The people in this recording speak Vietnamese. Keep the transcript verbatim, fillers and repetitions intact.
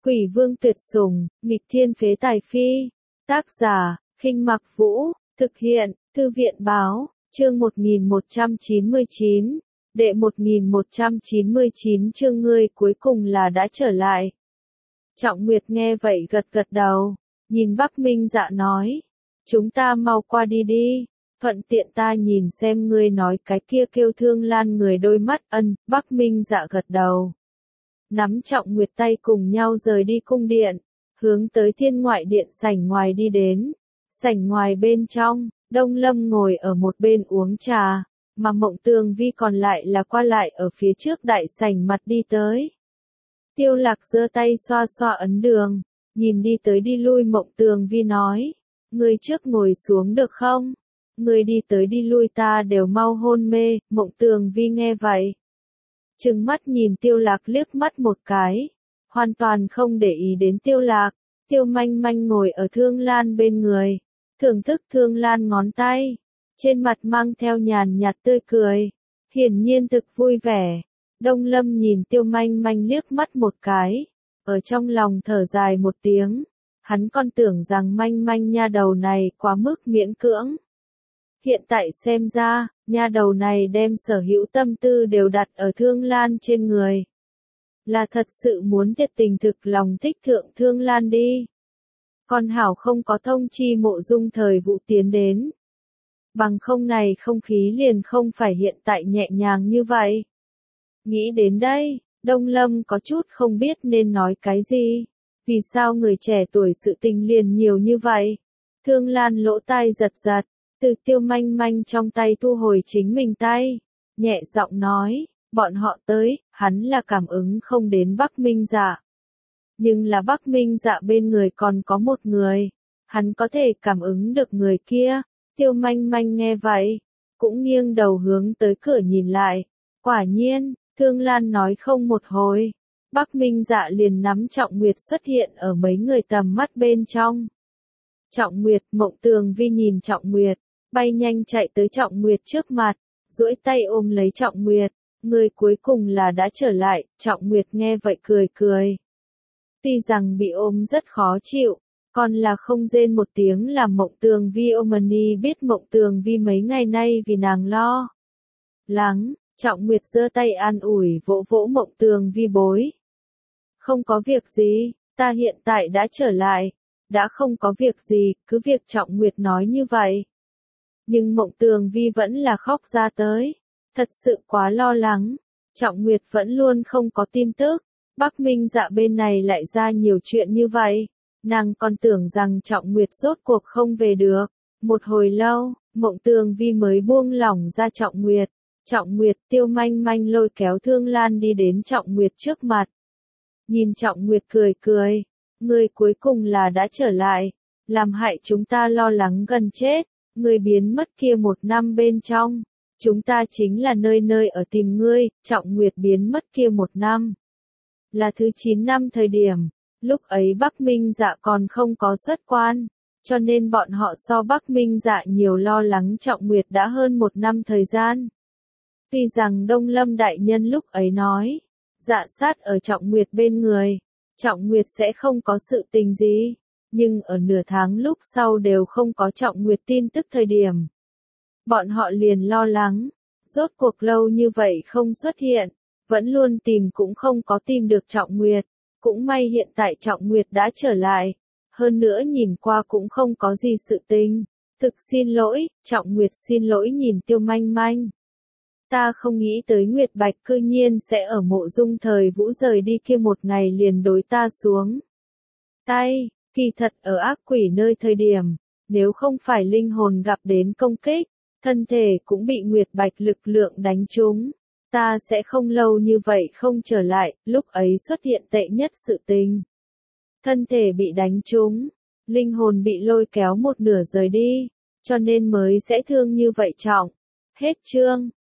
Quỷ vương tuyệt sủng, nghịch thiên phế tài phi. Tác giả, Khinh Mặc Vũ, thực hiện, Thư viện báo, chương một nghìn một trăm chín mươi chín, đệ một nghìn một trăm chín mươi chín chương ngươi cuối cùng là đã trở lại. Trọng Nguyệt nghe vậy gật gật đầu, nhìn Bắc Minh Dạ nói, chúng ta mau qua đi đi, thuận tiện ta nhìn xem ngươi nói cái kia kêu Thương Lan người đôi mắt. Ân, Bắc Minh Dạ gật đầu. Nắm Trọng Nguyệt tay cùng nhau rời đi cung điện, hướng tới thiên ngoại điện sảnh ngoài đi đến. Sảnh ngoài bên trong, Đông Lâm ngồi ở một bên uống trà, mà Mộng Tường Vi còn lại là qua lại ở phía trước đại sảnh mặt đi tới. Tiêu Lạc giơ tay xoa xoa ấn đường, nhìn đi tới đi lui Mộng Tường Vi nói, ngươi trước ngồi xuống được không? Ngươi đi tới đi lui ta đều mau hôn mê. Mộng Tường Vi nghe vậy, trừng mắt nhìn Tiêu Lạc liếc mắt một cái, hoàn toàn không để ý đến Tiêu Lạc. Tiêu Manh Manh ngồi ở Thương Lan bên người, thưởng thức Thương Lan ngón tay, trên mặt mang theo nhàn nhạt tươi cười, hiển nhiên thực vui vẻ. Đông Lâm nhìn Tiêu Manh Manh liếc mắt một cái, ở trong lòng thở dài một tiếng, hắn còn tưởng rằng Manh Manh nha đầu này quá mức miễn cưỡng. Hiện tại xem ra, nha đầu này đem sở hữu tâm tư đều đặt ở Thương Lan trên người. Là thật sự muốn thiệt tình thực lòng thích thượng Thương Lan đi. Con hảo không có thông chi Mộ Dung Thời Vũ tiến đến. Bằng không này không khí liền không phải hiện tại nhẹ nhàng như vậy. Nghĩ đến đây, Đông Lâm có chút không biết nên nói cái gì. Vì sao người trẻ tuổi sự tình liền nhiều như vậy? Thương Lan lỗ tai giật giật, từ Tiêu Manh Manh trong tay thu hồi chính mình tay, nhẹ giọng nói, bọn họ tới, hắn là cảm ứng không đến Bắc Minh Dạ. Nhưng là Bắc Minh Dạ bên người còn có một người, hắn có thể cảm ứng được người kia. Tiêu Manh Manh nghe vậy, cũng nghiêng đầu hướng tới cửa nhìn lại, quả nhiên, Thương Lan nói không một hồi, Bắc Minh Dạ liền nắm Trọng Nguyệt xuất hiện ở mấy người tầm mắt bên trong. Trọng Nguyệt, Mộng Tường Vi nhìn Trọng Nguyệt, bay nhanh chạy tới Trọng Nguyệt trước mặt, duỗi tay ôm lấy Trọng Nguyệt, người cuối cùng là đã trở lại. Trọng Nguyệt nghe vậy cười cười. Tuy rằng bị ôm rất khó chịu, còn là không rên một tiếng làm Mộng Tường Vi Omani biết Mộng Tường Vi mấy ngày nay vì nàng lo lắng. Trọng Nguyệt giơ tay an ủi vỗ vỗ Mộng Tường Vi bối. Không có việc gì, ta hiện tại đã trở lại, đã không có việc gì, cứ việc Trọng Nguyệt nói như vậy. Nhưng Mộng Tường Vi vẫn là khóc ra tới, thật sự quá lo lắng. Trọng Nguyệt vẫn luôn không có tin tức, Bắc Minh Dạ bên này lại ra nhiều chuyện như vậy, nàng còn tưởng rằng Trọng Nguyệt rốt cuộc không về được. Một hồi lâu, Mộng Tường Vi mới buông lỏng ra Trọng Nguyệt. Trọng Nguyệt, Tiêu Manh Manh lôi kéo Thương Lan đi đến Trọng Nguyệt trước mặt. Nhìn Trọng Nguyệt cười cười, ngươi cuối cùng là đã trở lại, làm hại chúng ta lo lắng gần chết. Ngươi biến mất kia một năm bên trong, chúng ta chính là nơi nơi ở tìm ngươi. Trọng Nguyệt biến mất kia một năm, là thứ chín năm thời điểm, lúc ấy Bắc Minh Dạ còn không có xuất quan, cho nên bọn họ so Bắc Minh Dạ nhiều lo lắng Trọng Nguyệt đã hơn một năm thời gian. Tuy rằng Đông Lâm đại nhân lúc ấy nói, Dạ sát ở Trọng Nguyệt bên người, Trọng Nguyệt sẽ không có sự tình gì. Nhưng ở nửa tháng lúc sau đều không có Trọng Nguyệt tin tức thời điểm, bọn họ liền lo lắng, rốt cuộc lâu như vậy không xuất hiện, vẫn luôn tìm cũng không có tìm được Trọng Nguyệt. Cũng may hiện tại Trọng Nguyệt đã trở lại, hơn nữa nhìn qua cũng không có gì sự tình. Thực xin lỗi. Trọng Nguyệt xin lỗi nhìn Tiêu Manh Manh. Ta không nghĩ tới Nguyệt Bạch cư nhiên sẽ ở Mộ Dung Thời Vũ rời đi kia một ngày liền đối ta xuống tay. Kỳ thật ở ác quỷ nơi thời điểm, nếu không phải linh hồn gặp đến công kích, thân thể cũng bị Nguyệt Bạch lực lượng đánh trúng, ta sẽ không lâu như vậy không trở lại. Lúc ấy xuất hiện tệ nhất sự tình, thân thể bị đánh trúng, linh hồn bị lôi kéo một nửa rời đi, cho nên mới sẽ thương như vậy trọng. Hết chương.